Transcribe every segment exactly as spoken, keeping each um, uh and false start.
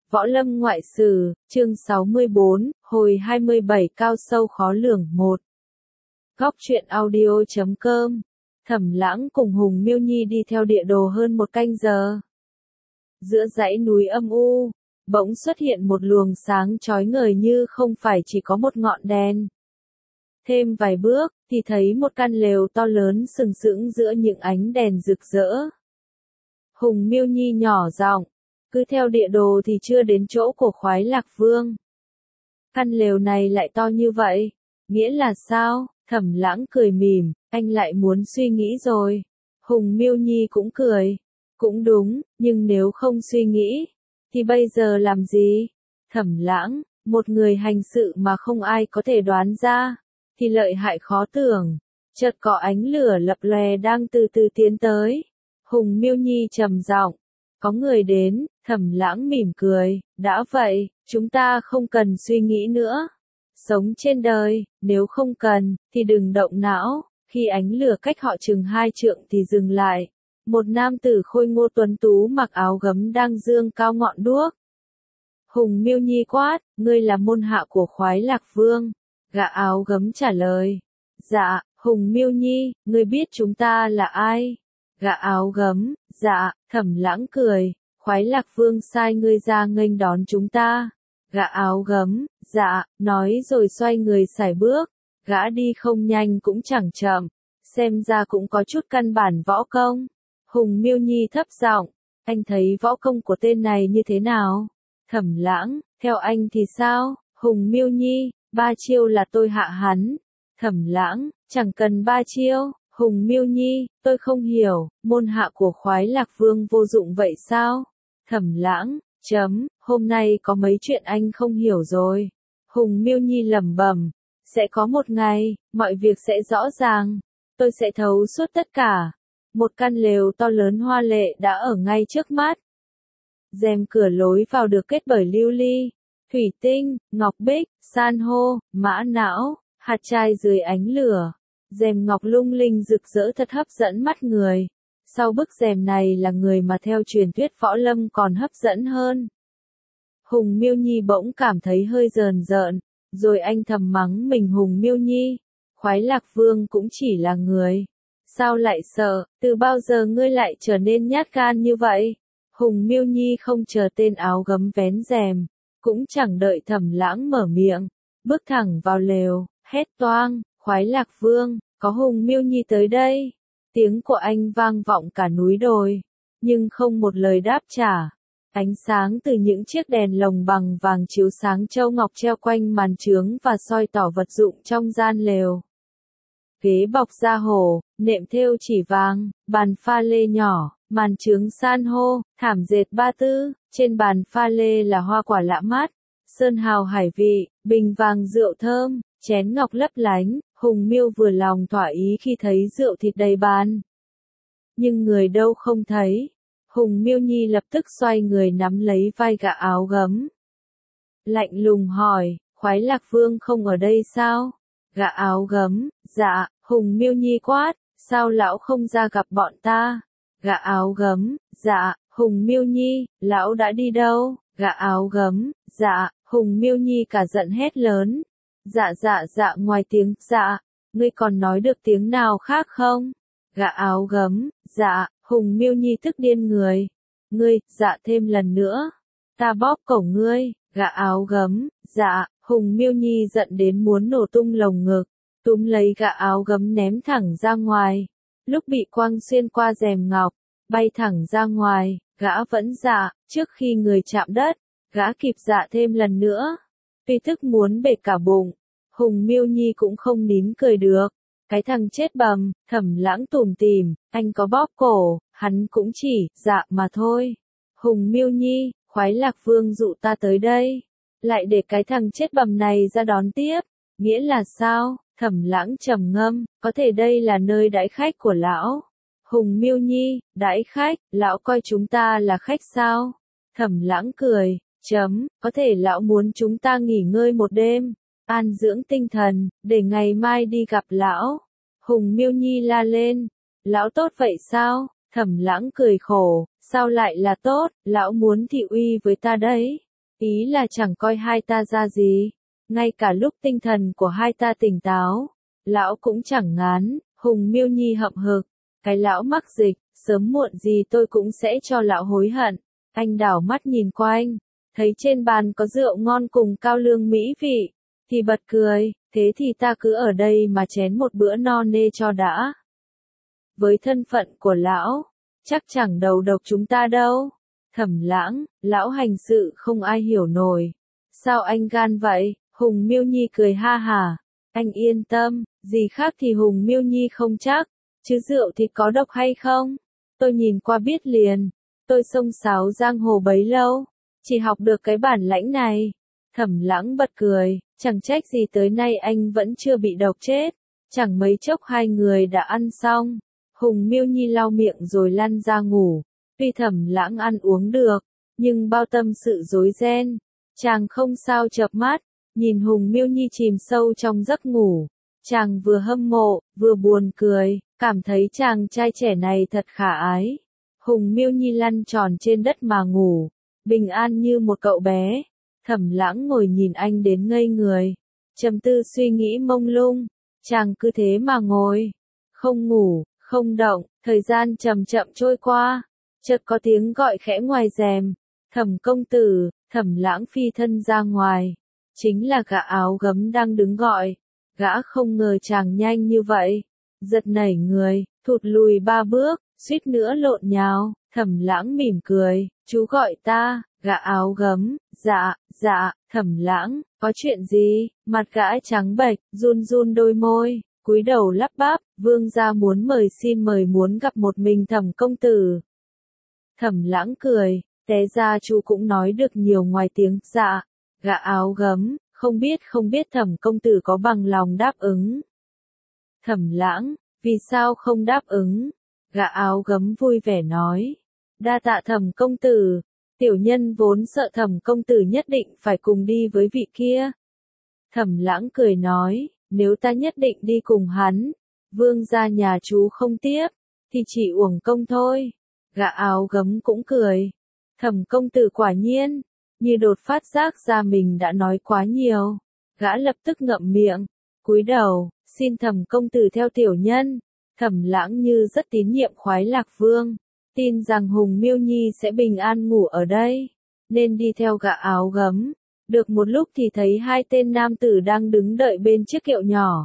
Võ Lâm Ngoại Sử, chương sáu mươi bốn, hồi hai mươi bảy cao sâu khó lường một. Góc truyện audio chấm com. Thẩm Lãng cùng Hùng Miêu Nhi đi theo địa đồ hơn một canh giờ. Giữa dãy núi âm u, bỗng xuất hiện một luồng sáng chói ngời như không phải chỉ có một ngọn đèn. Thêm vài bước, thì thấy một căn lều to lớn sừng sững giữa những ánh đèn rực rỡ. Hùng Miêu Nhi nhỏ giọng, cứ theo địa đồ thì chưa đến chỗ của Khoái Lạc Vương. Căn lều này lại to như vậy, nghĩa là sao? Thẩm Lãng cười mỉm, anh lại muốn suy nghĩ rồi. Hùng Miêu Nhi cũng cười, cũng đúng, nhưng nếu không suy nghĩ, thì bây giờ làm gì? Thẩm Lãng, một người hành sự mà không ai có thể đoán ra, thì lợi hại khó tưởng. Chợt có ánh lửa lập lòe đang từ từ tiến tới. Hùng Miêu Nhi trầm giọng, có người đến. Thẩm Lãng mỉm cười, đã vậy, chúng ta không cần suy nghĩ nữa. Sống trên đời, nếu không cần, thì đừng động não. Khi ánh lửa cách họ chừng hai trượng thì dừng lại. Một nam tử khôi ngô tuấn tú mặc áo gấm đang giương cao ngọn đuốc. Hùng Miêu Nhi quát, ngươi là môn hạ của Khoái Lạc Vương. Gã áo gấm trả lời, dạ. Hùng Miêu Nhi, ngươi biết chúng ta là ai? Gã áo gấm, dạ. Thẩm Lãng cười, Khoái Lạc Vương sai ngươi ra nghênh đón chúng ta. Gã áo gấm, dạ, nói rồi xoay người sải bước. Gã đi không nhanh cũng chẳng chậm, xem ra cũng có chút căn bản võ công. Hùng Miêu Nhi thấp giọng, anh thấy võ công của tên này như thế nào? Thẩm Lãng, theo anh thì sao? Hùng Miêu Nhi, ba chiêu là tôi hạ hắn. Thẩm Lãng, chẳng cần ba chiêu. Hùng Miêu Nhi, tôi không hiểu, môn hạ của Khoái Lạc Vương vô dụng vậy sao? Thẩm Lãng, chấm, hôm nay có mấy chuyện anh không hiểu rồi. Hùng Miêu Nhi lẩm bẩm, sẽ có một ngày, mọi việc sẽ rõ ràng. Tôi sẽ thấu suốt tất cả. Một căn lều to lớn hoa lệ đã ở ngay trước mắt. Rèm cửa lối vào được kết bởi lưu ly, thủy tinh, ngọc bích, san hô, mã não, hạt trai dưới ánh lửa. Rèm ngọc lung linh rực rỡ thật hấp dẫn mắt người. Sau bức rèm này là người mà theo truyền thuyết võ lâm còn hấp dẫn hơn. Hùng Miêu Nhi bỗng cảm thấy hơi rờn rợn, rồi anh thầm mắng mình. Hùng Miêu Nhi, Khoái Lạc Vương cũng chỉ là người. Sao lại sợ, từ bao giờ ngươi lại trở nên nhát gan như vậy? Hùng Miêu Nhi không chờ tên áo gấm vén rèm, cũng chẳng đợi Thẩm Lãng mở miệng, bước thẳng vào lều, hét toang, Khoái Lạc Vương, có Hùng Miêu Nhi tới đây. Tiếng của anh vang vọng cả núi đồi, nhưng không một lời đáp trả. Ánh sáng từ những chiếc đèn lồng bằng vàng chiếu sáng châu ngọc treo quanh màn trướng và soi tỏ vật dụng trong gian lều. Ghế bọc da hổ, nệm thêu chỉ vàng, bàn pha lê nhỏ, màn trướng san hô, thảm dệt ba tư, trên bàn pha lê là hoa quả lạ mắt, sơn hào hải vị, bình vàng rượu thơm, chén ngọc lấp lánh. Hùng Miêu vừa lòng thỏa ý khi thấy rượu thịt đầy bàn. Nhưng người đâu không thấy. Hùng Miêu Nhi lập tức xoay người nắm lấy vai gã áo gấm. Lạnh lùng hỏi, Khoái Lạc Vương không ở đây sao? Gã áo gấm, dạ. Hùng Miêu Nhi quát, sao lão không ra gặp bọn ta? Gã áo gấm, dạ. Hùng Miêu Nhi, lão đã đi đâu? Gã áo gấm, dạ. Hùng Miêu Nhi cả giận hét lớn. Dạ dạ dạ, ngoài tiếng dạ, ngươi còn nói được tiếng nào khác không? Gã áo gấm, dạ. Hùng Miêu Nhi tức điên người. Ngươi, dạ thêm lần nữa, ta bóp cổ ngươi. Gã áo gấm, dạ. Hùng Miêu Nhi giận đến muốn nổ tung lồng ngực, túm lấy gã áo gấm ném thẳng ra ngoài. Lúc bị quăng xuyên qua rèm ngọc, bay thẳng ra ngoài, gã vẫn dạ. Trước khi người chạm đất, gã kịp dạ thêm lần nữa. Tuy tức muốn bể cả bụng, Hùng Miêu Nhi cũng không nín cười được. Cái thằng chết bầm. Thẩm Lãng tủm tỉm, anh có bóp cổ, hắn cũng chỉ dạ mà thôi. Hùng Miêu Nhi, Khoái Lạc Vương dụ ta tới đây, lại để cái thằng chết bầm này ra đón tiếp, nghĩa là sao? Thẩm Lãng trầm ngâm, có thể đây là nơi đãi khách của lão. Hùng Miêu Nhi, đãi khách, lão coi chúng ta là khách sao? Thẩm Lãng cười, chấm, có thể lão muốn chúng ta nghỉ ngơi một đêm, an dưỡng tinh thần, để ngày mai đi gặp lão. Hùng Miêu Nhi la lên, lão tốt vậy sao? Thẩm Lãng cười khổ, sao lại là tốt, lão muốn thị uy với ta đấy. Ý là chẳng coi hai ta ra gì, ngay cả lúc tinh thần của hai ta tỉnh táo, lão cũng chẳng ngán. Hùng Miêu Nhi hậm hực, cái lão mắc dịch, sớm muộn gì tôi cũng sẽ cho lão hối hận. Anh đảo mắt nhìn quanh, thấy trên bàn có rượu ngon cùng cao lương mỹ vị, thì bật cười, thế thì ta cứ ở đây mà chén một bữa no nê cho đã. Với thân phận của lão, chắc chẳng đầu độc chúng ta đâu. Thẩm Lãng, lão hành sự không ai hiểu nổi. Sao anh gan vậy? Hùng Miêu Nhi cười ha hả. Anh yên tâm, gì khác thì Hùng Miêu Nhi không chắc, chứ rượu thì có độc hay không? Tôi nhìn qua biết liền, tôi xông xáo giang hồ bấy lâu, chỉ học được cái bản lãnh này. Thẩm Lãng bật cười, chẳng trách gì tới nay anh vẫn chưa bị độc chết, chẳng mấy chốc hai người đã ăn xong. Hùng Miêu Nhi lau miệng rồi lăn ra ngủ, tuy Thẩm Lãng ăn uống được, nhưng bao tâm sự rối ren, chàng không sao chợp mắt, nhìn Hùng Miêu Nhi chìm sâu trong giấc ngủ, chàng vừa hâm mộ, vừa buồn cười, cảm thấy chàng trai trẻ này thật khả ái. Hùng Miêu Nhi lăn tròn trên đất mà ngủ, bình an như một cậu bé. Thẩm Lãng ngồi nhìn anh đến ngây người, trầm tư suy nghĩ mông lung, chàng cứ thế mà ngồi, không ngủ, không động, thời gian chậm chậm trôi qua, chợt có tiếng gọi khẽ ngoài rèm, Thẩm công tử. Thẩm Lãng phi thân ra ngoài, chính là gã áo gấm đang đứng gọi, gã không ngờ chàng nhanh như vậy, giật nảy người, thụt lùi ba bước, suýt nữa lộn nhào. Thẩm Lãng mỉm cười, chú gọi ta. Gã áo gấm, dạ, dạ. Thẩm Lãng, có chuyện gì? Mặt gã trắng bệch, run run đôi môi, cúi đầu lắp bắp, vương gia muốn mời xin mời muốn gặp một mình Thẩm công tử. Thẩm Lãng cười, té ra chú cũng nói được nhiều ngoài tiếng dạ. Gã áo gấm, không biết không biết Thẩm công tử có bằng lòng đáp ứng. Thẩm Lãng, vì sao không đáp ứng? Gã áo gấm vui vẻ nói, đa tạ Thẩm công tử. Tiểu nhân vốn sợ Thẩm công tử nhất định phải cùng đi với vị kia. Thẩm Lãng cười nói, nếu ta nhất định đi cùng hắn, vương gia nhà chú không tiếp, thì chỉ uổng công thôi. Gã áo gấm cũng cười, Thẩm công tử quả nhiên, như đột phát giác ra mình đã nói quá nhiều. Gã lập tức ngậm miệng, cúi đầu, xin Thẩm công tử theo tiểu nhân. Thẩm Lãng như rất tín nhiệm Khoái Lạc Vương, tin rằng Hùng Miêu Nhi sẽ bình an ngủ ở đây, nên đi theo gã áo gấm. Được một lúc thì thấy hai tên nam tử đang đứng đợi bên chiếc kiệu nhỏ.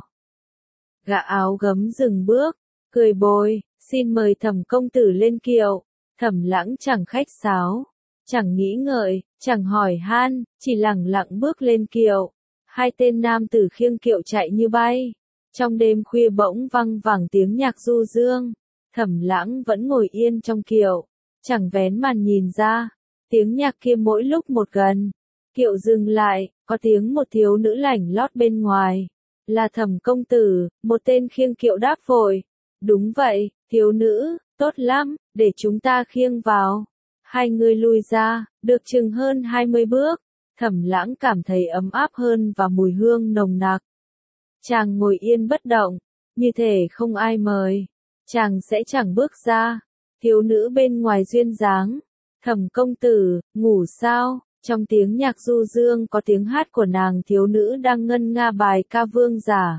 Gã áo gấm dừng bước, cười bồi, xin mời Thẩm công tử lên kiệu. Thẩm Lãng chẳng khách sáo, chẳng nghĩ ngợi, chẳng hỏi han, chỉ lẳng lặng bước lên kiệu. Hai tên nam tử khiêng kiệu chạy như bay. Trong đêm khuya bỗng văng vẳng tiếng nhạc du dương. Thẩm Lãng vẫn ngồi yên trong kiệu, chẳng vén màn nhìn ra. Tiếng nhạc kia mỗi lúc một gần. Kiệu dừng lại, có tiếng một thiếu nữ lảnh lót bên ngoài. Là Thẩm công tử, một tên khiêng kiệu đáp vội. Đúng vậy, thiếu nữ, tốt lắm, để chúng ta khiêng vào. Hai người lùi ra, được chừng hơn hai mươi bước. Thẩm Lãng cảm thấy ấm áp hơn và mùi hương nồng nặc. Chàng ngồi yên bất động, như thể không ai mời, chàng sẽ chẳng bước ra. Thiếu nữ bên ngoài duyên dáng, Thẩm công tử, ngủ sao? Trong tiếng nhạc du dương có tiếng hát của nàng thiếu nữ đang ngân nga bài ca vương giả.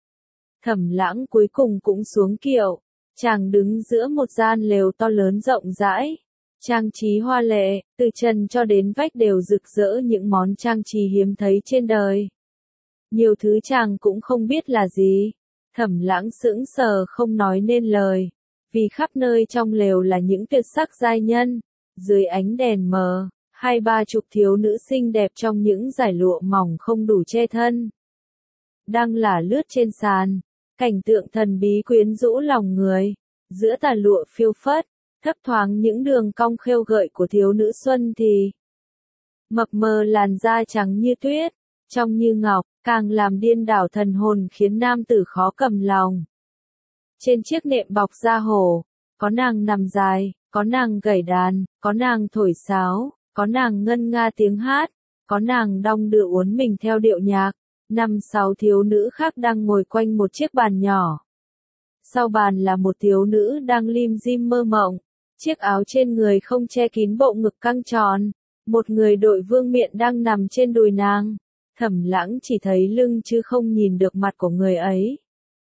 Thẩm Lãng cuối cùng cũng xuống kiệu, chàng đứng giữa một gian lều to lớn rộng rãi, trang trí hoa lệ, từ trần cho đến vách đều rực rỡ những món trang trí hiếm thấy trên đời. Nhiều thứ chàng cũng không biết là gì. Thẩm Lãng sững sờ không nói nên lời, vì khắp nơi trong lều là những tuyệt sắc giai nhân. Dưới ánh đèn mờ, hai ba chục thiếu nữ xinh đẹp trong những dải lụa mỏng không đủ che thân, đang lả lướt trên sàn. Cảnh tượng thần bí quyến rũ lòng người. Giữa tà lụa phiêu phất, thấp thoáng những đường cong khêu gợi của thiếu nữ xuân thì mập mờ làn da trắng như tuyết, trong như ngọc, càng làm điên đảo thần hồn khiến nam tử khó cầm lòng. Trên chiếc nệm bọc da hổ, có nàng nằm dài, có nàng gảy đàn, có nàng thổi sáo, có nàng ngân nga tiếng hát, có nàng đong đưa uốn mình theo điệu nhạc. Năm sáu thiếu nữ khác đang ngồi quanh một chiếc bàn nhỏ. Sau bàn là một thiếu nữ đang lim dim mơ mộng, chiếc áo trên người không che kín bộ ngực căng tròn, một người đội vương miện đang nằm trên đùi nàng. Thẩm Lãng chỉ thấy lưng chứ không nhìn được mặt của người ấy.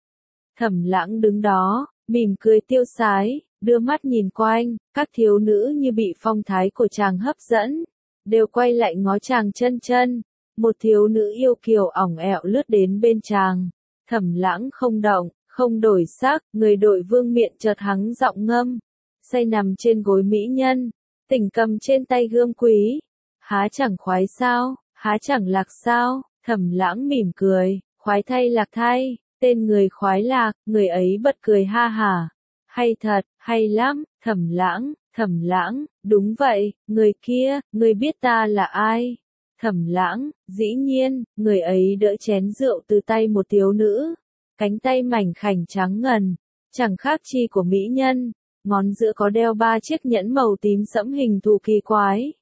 Thẩm Lãng đứng đó, mỉm cười tiêu sái, đưa mắt nhìn quanh, các thiếu nữ như bị phong thái của chàng hấp dẫn, đều quay lại ngó chàng chân chân. Một thiếu nữ yêu kiều ỏng ẹo lướt đến bên chàng. Thẩm Lãng không động, không đổi sắc, người đội vương miện chợt hắng giọng ngâm. Say nằm trên gối mỹ nhân, tỉnh cầm trên tay gươm quý. Há chẳng khoái sao, há chẳng lạc sao, Thẩm Lãng mỉm cười, khoái thay lạc thay, tên người khoái lạc, người ấy bật cười ha hả. Hay thật, hay lắm, Thẩm Lãng, Thẩm Lãng, đúng vậy, người kia, người biết ta là ai? Thẩm Lãng, dĩ nhiên, người ấy đỡ chén rượu từ tay một thiếu nữ, cánh tay mảnh khảnh trắng ngần, chẳng khác chi của mỹ nhân, ngón giữa có đeo ba chiếc nhẫn màu tím sẫm hình thù kỳ quái.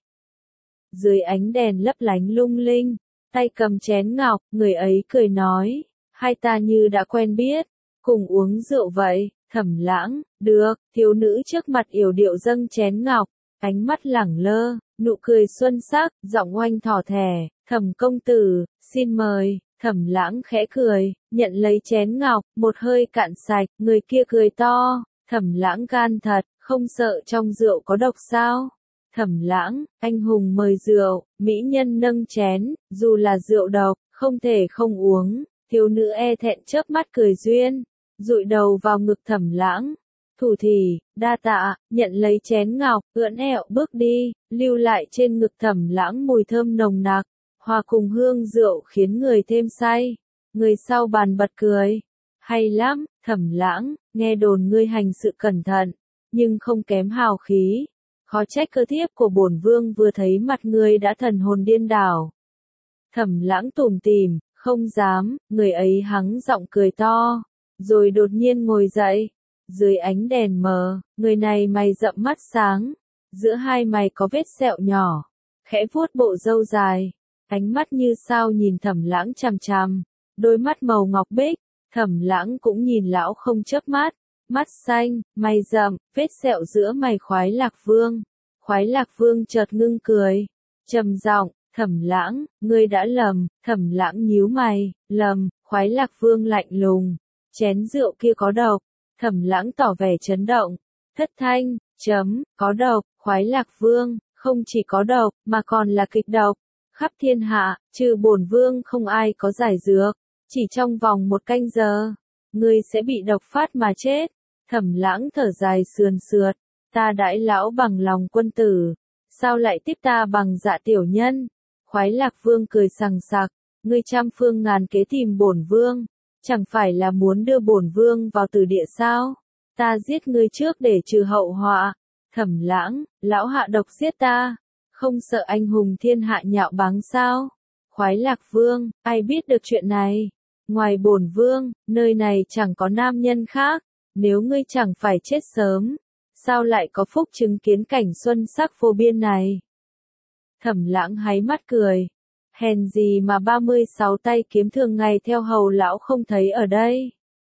Dưới ánh đèn lấp lánh lung linh, tay cầm chén ngọc, người ấy cười nói, hai ta như đã quen biết, cùng uống rượu vậy. Thẩm Lãng, được, thiếu nữ trước mặt yểu điệu dâng chén ngọc, ánh mắt lẳng lơ, nụ cười xuân sắc, giọng oanh thỏ thẻ, Thẩm công tử, xin mời. Thẩm Lãng khẽ cười, nhận lấy chén ngọc, một hơi cạn sạch, người kia cười to, Thẩm Lãng gan thật, không sợ trong rượu có độc sao? Thẩm Lãng, anh hùng mời rượu, mỹ nhân nâng chén, dù là rượu độc, không thể không uống. Thiếu nữ e thẹn chớp mắt cười duyên, dụi đầu vào ngực Thẩm Lãng. Thủ thì, đa tạ, nhận lấy chén ngọc, ưỡn ẹo bước đi, lưu lại trên ngực Thẩm Lãng mùi thơm nồng nặc, hòa cùng hương rượu khiến người thêm say. Người sau bàn bật cười, hay lắm, Thẩm Lãng, nghe đồn ngươi hành sự cẩn thận, nhưng không kém hào khí. Khó trách cơ thiếp của bổn vương vừa thấy mặt ngươi đã thần hồn điên đảo. Thẩm Lãng tủm tỉm, không dám, người ấy hắng giọng cười to, rồi đột nhiên ngồi dậy. Dưới ánh đèn mờ, người này mày rậm mắt sáng, giữa hai mày có vết sẹo nhỏ, khẽ vuốt bộ râu dài, ánh mắt như sao nhìn Thẩm Lãng chằm chằm, đôi mắt màu ngọc bích. Thẩm Lãng cũng nhìn lão không chớp mắt, mắt xanh, mày rậm, vết sẹo giữa mày. Khoái Lạc Vương. Khoái Lạc Vương chợt ngưng cười, trầm giọng, Thẩm Lãng, ngươi đã lầm. Thẩm Lãng nhíu mày, lầm. Khoái Lạc Vương lạnh lùng, chén rượu kia có độc. Thẩm Lãng tỏ vẻ chấn động, thất thanh, chấm, có độc. Khoái Lạc Vương, không chỉ có độc, mà còn là kịch độc. Khắp thiên hạ, trừ bổn vương không ai có giải dược. Chỉ trong vòng một canh giờ, ngươi sẽ bị độc phát mà chết. Thẩm Lãng thở dài sườn sượt, ta đãi lão bằng lòng quân tử, sao lại tiếp ta bằng dạ tiểu nhân? Khoái Lạc Vương cười sằng sặc, ngươi trăm phương ngàn kế tìm bổn vương, chẳng phải là muốn đưa bổn vương vào tử địa sao? Ta giết ngươi trước để trừ hậu họa. Thẩm Lãng, lão hạ độc giết ta, không sợ anh hùng thiên hạ nhạo báng sao? Khoái Lạc Vương, ai biết được chuyện này? Ngoài bổn vương, nơi này chẳng có nam nhân khác, nếu ngươi chẳng phải chết sớm, sao lại có phúc chứng kiến cảnh xuân sắc vô biên này? Thẩm Lãng háy mắt cười, hèn gì mà ba mươi sáu tay kiếm thường ngày theo hầu lão không thấy ở đây.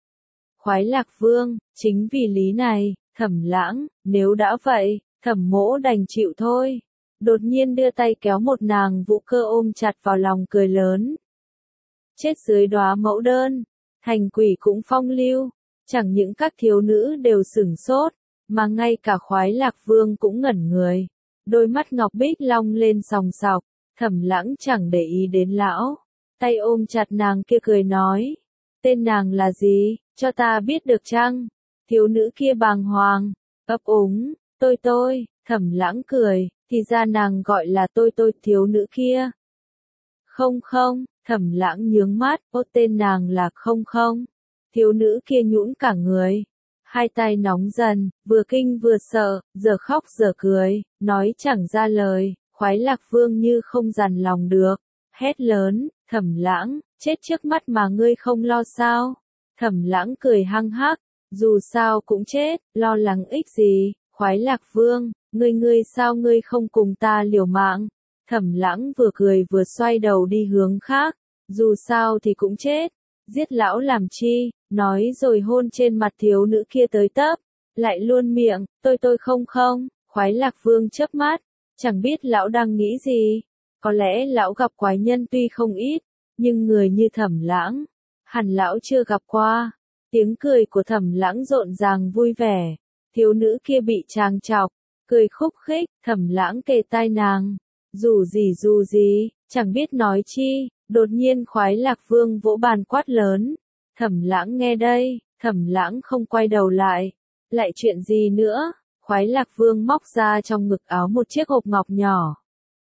Khoái Lạc Vương, chính vì lý này, Thẩm Lãng, nếu đã vậy, Thẩm mỗ đành chịu thôi. Đột nhiên đưa tay kéo một nàng vũ cơ ôm chặt vào lòng cười lớn. Chết dưới đóa mẫu đơn, thành quỷ cũng phong lưu, chẳng những các thiếu nữ đều sửng sốt, mà ngay cả Khoái Lạc Vương cũng ngẩn người. Đôi mắt ngọc bích long lên sòng sọc, Thẩm Lãng chẳng để ý đến lão, tay ôm chặt nàng kia cười nói, tên nàng là gì, cho ta biết được chăng? Thiếu nữ kia bàng hoàng, ấp úng, tôi tôi, Thẩm Lãng cười, thì ra nàng gọi là tôi tôi. Thiếu nữ kia, không không. Thẩm Lãng nhướng mắt, ô tên nàng là không không. Thiếu nữ kia nhũn cả người, hai tay nóng dần, vừa kinh vừa sợ, giờ khóc giờ cười, nói chẳng ra lời. Khoái Lạc Vương như không dằn lòng được, hét lớn, Thẩm Lãng, chết trước mắt mà ngươi không lo sao? Thẩm Lãng cười hăng hắc, dù sao cũng chết, lo lắng ích gì? Khoái Lạc Vương, ngươi ngươi sao ngươi không cùng ta liều mạng? Thẩm Lãng vừa cười vừa xoay đầu đi hướng khác, dù sao thì cũng chết, giết lão làm chi, nói rồi hôn trên mặt thiếu nữ kia tới tấp, lại luôn miệng, tôi tôi không không. Khoái Lạc Vương chớp mắt, Chẳng biết lão đang nghĩ gì, có lẽ lão gặp quái nhân tuy không ít, nhưng người như Thẩm Lãng, hẳn lão chưa gặp qua. Tiếng cười của Thẩm Lãng rộn ràng vui vẻ, thiếu nữ kia bị chàng chọc, cười khúc khích, Thẩm Lãng kề tai nàng, dù gì dù gì, chẳng biết nói chi, đột nhiên Khoái Lạc Vương vỗ bàn quát lớn, Thẩm Lãng nghe đây, Thẩm Lãng không quay đầu lại, lại chuyện gì nữa, Khoái Lạc Vương móc ra trong ngực áo một chiếc hộp ngọc nhỏ.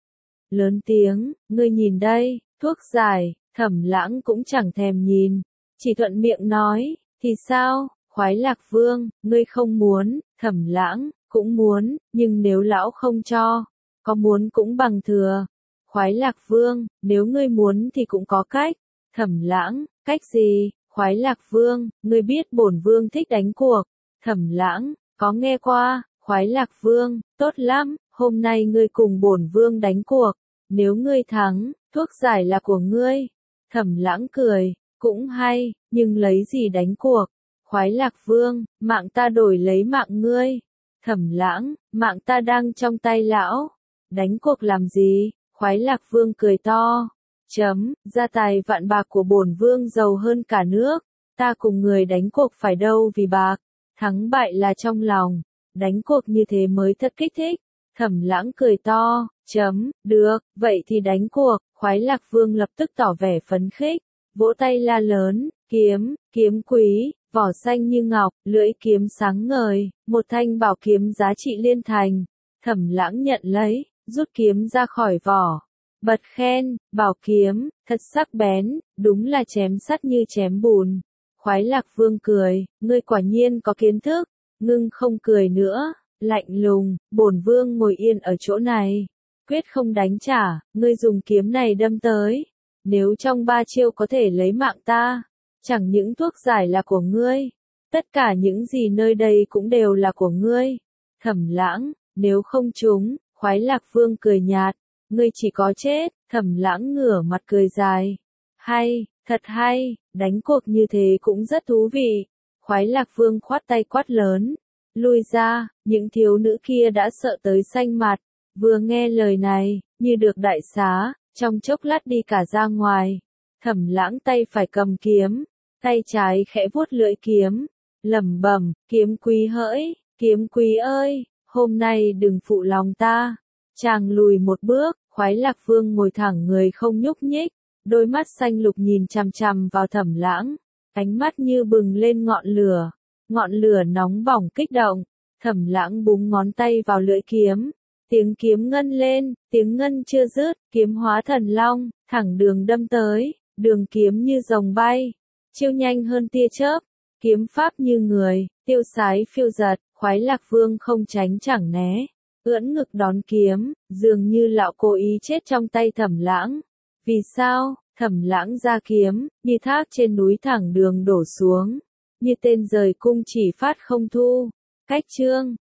Lớn tiếng, ngươi nhìn đây, thuốc giải, Thẩm Lãng cũng chẳng thèm nhìn, chỉ thuận miệng nói, thì sao, Khoái Lạc Vương, ngươi không muốn, Thẩm Lãng, cũng muốn, nhưng nếu lão không cho, có muốn cũng bằng thừa. Khoái Lạc Vương, nếu ngươi muốn thì cũng có cách. Thẩm Lãng, cách gì? Khoái Lạc Vương, ngươi biết bổn vương thích đánh cuộc. Thẩm Lãng, có nghe qua. Khoái Lạc Vương, tốt lắm, hôm nay ngươi cùng bổn vương đánh cuộc. Nếu ngươi thắng, thuốc giải là của ngươi. Thẩm Lãng cười, cũng hay, nhưng lấy gì đánh cuộc? Khoái Lạc Vương, mạng ta đổi lấy mạng ngươi. Thẩm Lãng, mạng ta đang trong tay lão. Đánh cuộc làm gì? Khoái Lạc Vương cười to. Chấm, gia tài vạn bạc của bổn vương giàu hơn cả nước. Ta cùng người đánh cuộc phải đâu vì bạc. Thắng bại là trong lòng. Đánh cuộc như thế mới thật kích thích. Thẩm Lãng cười to. Chấm, được, vậy thì đánh cuộc. Khoái Lạc Vương lập tức tỏ vẻ phấn khích. Vỗ tay la lớn, kiếm, kiếm quý, vỏ xanh như ngọc, lưỡi kiếm sáng ngời, một thanh bảo kiếm giá trị liên thành. Thẩm Lãng nhận lấy, rút kiếm ra khỏi vỏ. Bật khen, bảo kiếm, thật sắc bén, đúng là chém sắt như chém bùn. Khoái Lạc Vương cười, ngươi quả nhiên có kiến thức, ngưng không cười nữa, lạnh lùng, bổn vương ngồi yên ở chỗ này. Quyết không đánh trả, ngươi dùng kiếm này đâm tới. Nếu trong ba chiêu có thể lấy mạng ta, chẳng những thuốc giải là của ngươi, tất cả những gì nơi đây cũng đều là của ngươi. Thẩm Lãng, nếu không trúng, Khoái Lạc Vương cười nhạt, ngươi chỉ có chết. Thẩm Lãng ngửa mặt cười dài. Hay, thật hay, đánh cuộc như thế cũng rất thú vị. Khoái Lạc Vương khoát tay quát lớn, lui ra, những thiếu nữ kia đã sợ tới xanh mặt, vừa nghe lời này, như được đại xá, trong chốc lát đi cả ra ngoài. Thẩm Lãng tay phải cầm kiếm, tay trái khẽ vuốt lưỡi kiếm, lẩm bẩm, kiếm quý hỡi, kiếm quý ơi, hôm nay đừng phụ lòng ta. Chàng lùi một bước, Khoái Lạc Vương ngồi thẳng người không nhúc nhích, đôi mắt xanh lục nhìn chằm chằm vào Thẩm Lãng, ánh mắt như bừng lên ngọn lửa, ngọn lửa nóng bỏng kích động. Thẩm Lãng búng ngón tay vào lưỡi kiếm, tiếng kiếm ngân lên, tiếng ngân chưa dứt, kiếm hóa thần long, thẳng đường đâm tới, đường kiếm như rồng bay, chiêu nhanh hơn tia chớp, kiếm pháp như người, tiêu sái phiêu giật. Khoái Lạc Vương không tránh chẳng né, ưỡn ngực đón kiếm, dường như lão cố ý chết trong tay Thẩm Lãng. Vì sao? Thẩm Lãng ra kiếm, như thác trên núi thẳng đường đổ xuống, như tên rời cung chỉ phát không thu. Cách chương